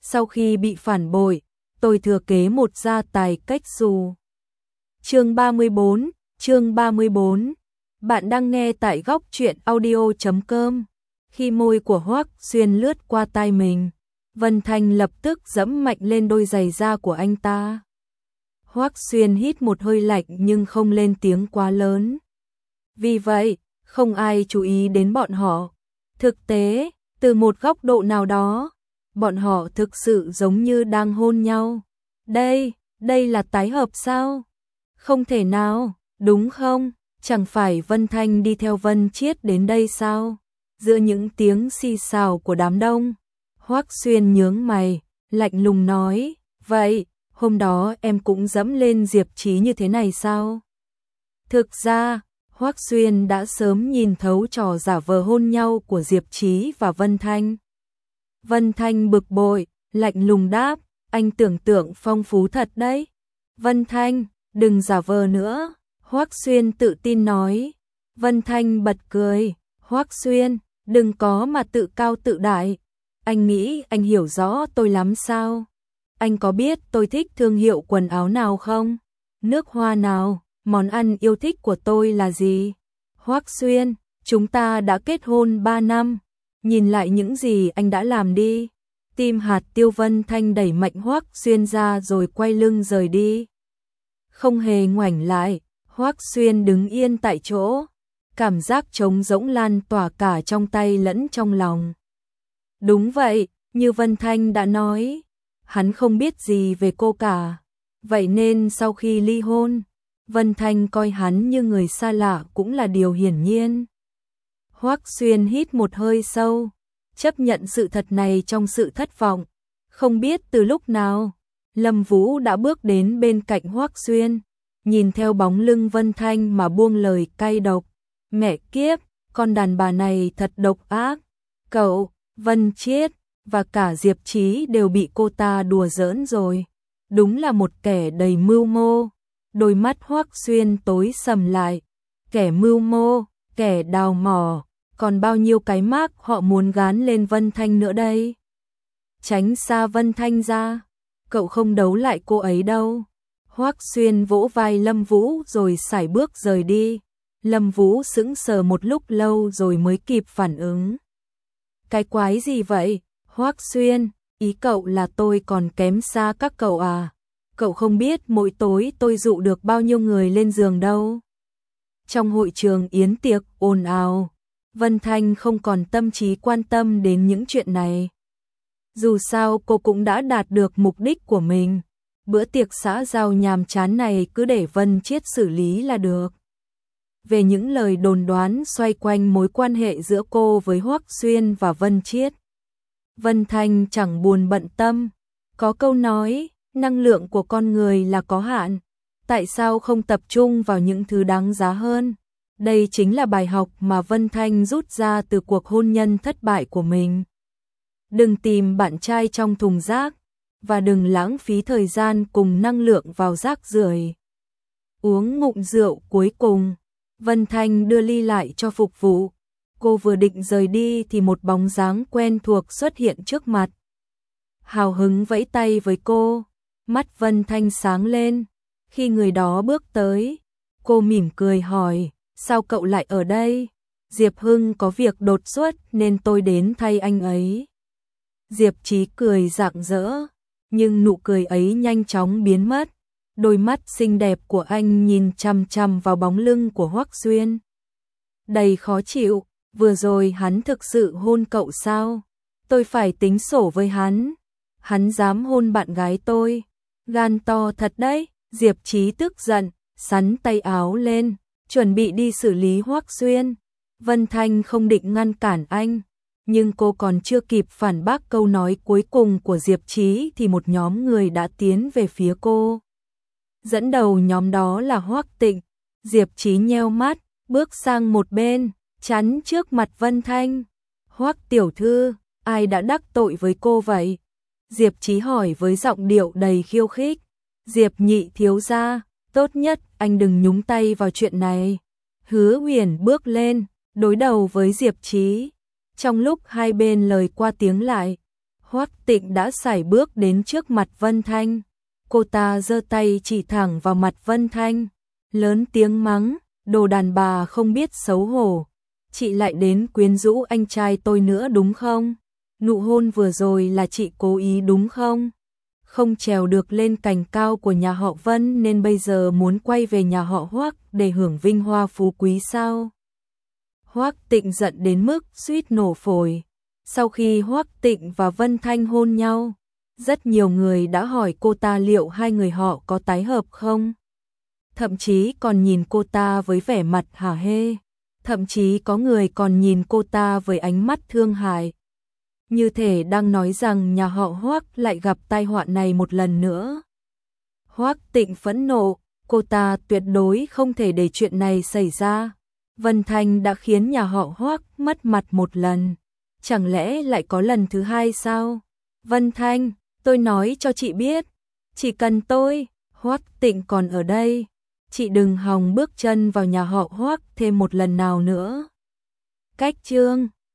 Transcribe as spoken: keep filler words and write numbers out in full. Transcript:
sau khi bị phản bội, tôi thừa kế một gia tài cách xù. Chương ba mươi bốn, chương ba mươi bốn. Bạn đang nghe tại góc truyện audio chấm com. Khi môi của Hoắc Xuyên lướt qua tai mình, Vân Thanh lập tức giẫm mạnh lên đôi giày da của anh ta. Hoắc Xuyên hít một hơi lạnh nhưng không lên tiếng quá lớn. Vì vậy, không ai chú ý đến bọn họ. Thực tế, từ một góc độ nào đó, bọn họ thực sự giống như đang hôn nhau. Đây, đây là tái hợp sao? Không thể nào, đúng không? Chẳng phải Vân Thanh đi theo Vân Chiết đến đây sao? Giữa những tiếng xì xào của đám đông, Hoắc Xuyên nhướng mày, lạnh lùng nói, vậy, hôm đó em cũng dẫm lên Diệp Chí như thế này sao? Thực ra, Hoắc Xuyên đã sớm nhìn thấu trò giả vờ hôn nhau của Diệp Chí và Vân Thanh. Vân Thanh bực bội, lạnh lùng đáp, anh tưởng tượng phong phú thật đấy. Vân Thanh, đừng giả vờ nữa, Hoắc Xuyên tự tin nói. Vân Thanh bật cười, Hoắc Xuyên, đừng có mà tự cao tự đại. Anh nghĩ anh hiểu rõ tôi lắm sao? Anh có biết tôi thích thương hiệu quần áo nào không? Nước hoa nào? Món ăn yêu thích của tôi là gì? Hoắc Xuyên, chúng ta đã kết hôn ba năm. Nhìn lại những gì anh đã làm đi. Tim hạt tiêu. Vân Thanh đẩy mạnh Hoắc Xuyên ra rồi quay lưng rời đi. Không hề ngoảnh lại, Hoắc Xuyên đứng yên tại chỗ. Cảm giác trống rỗng lan tỏa cả trong tay lẫn trong lòng. Đúng vậy, như Vân Thanh đã nói, hắn không biết gì về cô cả. Vậy nên sau khi ly hôn, Vân Thanh coi hắn như người xa lạ cũng là điều hiển nhiên. Hoắc Xuyên hít một hơi sâu, chấp nhận sự thật này trong sự thất vọng. Không biết từ lúc nào, Lâm Vũ đã bước đến bên cạnh Hoắc Xuyên, nhìn theo bóng lưng Vân Thanh mà buông lời cay độc. Mẹ kiếp, con đàn bà này thật độc ác. Cậu, Vân Chiết và cả Diệp Chí đều bị cô ta đùa giỡn rồi. Đúng là một kẻ đầy mưu mô. Đôi mắt Hoắc Xuyên tối sầm lại. Kẻ mưu mô, kẻ đào mỏ, còn bao nhiêu cái mác họ muốn gán lên Vân Thanh nữa đây? Tránh xa Vân Thanh ra, cậu không đấu lại cô ấy đâu. Hoắc Xuyên vỗ vai Lâm Vũ rồi sải bước rời đi. Lâm Vũ sững sờ một lúc lâu rồi mới kịp phản ứng. Cái quái gì vậy? Hoắc Xuyên, ý cậu là tôi còn kém xa các cậu à? Cậu không biết mỗi tối tôi dụ được bao nhiêu người lên giường đâu. Trong hội trường yến tiệc ồn ào, Vân Thanh không còn tâm trí quan tâm đến những chuyện này. Dù sao cô cũng đã đạt được mục đích của mình. Bữa tiệc xã giao nhàm chán này cứ để Vân Chiết xử lý là được. Về những lời đồn đoán xoay quanh mối quan hệ giữa cô với Hoắc Xuyên và Vân Chiết, Vân Thanh chẳng buồn bận tâm. Có câu nói, năng lượng của con người là có hạn. Tại sao không tập trung vào những thứ đáng giá hơn? Đây chính là bài học mà Vân Thanh rút ra từ cuộc hôn nhân thất bại của mình. Đừng tìm bạn trai trong thùng rác, và đừng lãng phí thời gian cùng năng lượng vào rác rưởi. Uống ngụm rượu cuối cùng, Vân Thanh đưa ly lại cho phục vụ. Cô vừa định rời đi thì một bóng dáng quen thuộc xuất hiện trước mặt. Hào hứng vẫy tay với cô, mắt Vân Thanh sáng lên. Khi người đó bước tới, cô mỉm cười hỏi, sao cậu lại ở đây? Diệp Hưng có việc đột xuất nên tôi đến thay anh ấy. Diệp Chí cười rạng rỡ, nhưng nụ cười ấy nhanh chóng biến mất. Đôi mắt xinh đẹp của anh nhìn chằm chằm vào bóng lưng của Hoắc Xuyên. Đầy khó chịu, vừa rồi hắn thực sự hôn cậu sao? Tôi phải tính sổ với hắn. Hắn dám hôn bạn gái tôi. Gan to thật đấy. Diệp Chí tức giận, xắn tay áo lên, chuẩn bị đi xử lý Hoắc Xuyên. Vân Thanh không định ngăn cản anh, nhưng cô còn chưa kịp phản bác câu nói cuối cùng của Diệp Chí thì một nhóm người đã tiến về phía cô. Dẫn đầu nhóm đó là Hoắc Tịnh. Diệp Chí nheo mắt, bước sang một bên, chắn trước mặt Vân Thanh. Hoắc tiểu thư, ai đã đắc tội với cô vậy? Diệp Chí hỏi với giọng điệu đầy khiêu khích. Diệp nhị thiếu gia, tốt nhất anh đừng nhúng tay vào chuyện này. Hứa Huyền bước lên, đối đầu với Diệp Chí. Trong lúc hai bên lời qua tiếng lại, Hoắc Tịnh đã sải bước đến trước mặt Vân Thanh. Cô ta giơ tay chỉ thẳng vào mặt Vân Thanh, lớn tiếng mắng, đồ đàn bà không biết xấu hổ. Chị lại đến quyến rũ anh trai tôi nữa đúng không? Nụ hôn vừa rồi là chị cố ý đúng không? Không trèo được lên cành cao của nhà họ Vân nên bây giờ muốn quay về nhà họ Hoắc để hưởng vinh hoa phú quý sao? Hoắc Tịnh giận đến mức suýt nổ phổi. Sau khi Hoắc Tịnh và Vân Thanh hôn nhau, rất nhiều người đã hỏi cô ta liệu hai người họ có tái hợp không? Thậm chí còn nhìn cô ta với vẻ mặt hả hê. Thậm chí có người còn nhìn cô ta với ánh mắt thương hại. Như thể đang nói rằng nhà họ Hoắc lại gặp tai họa này một lần nữa. Hoắc Tịnh phẫn nộ, cô ta tuyệt đối không thể để chuyện này xảy ra. Vân Thanh đã khiến nhà họ Hoắc mất mặt một lần. Chẳng lẽ lại có lần thứ hai sao? Vân Thanh, tôi nói cho chị biết, chỉ cần tôi, Hoắc Tịnh còn ở đây, chị đừng hòng bước chân vào nhà họ Hoắc thêm một lần nào nữa. Cách chương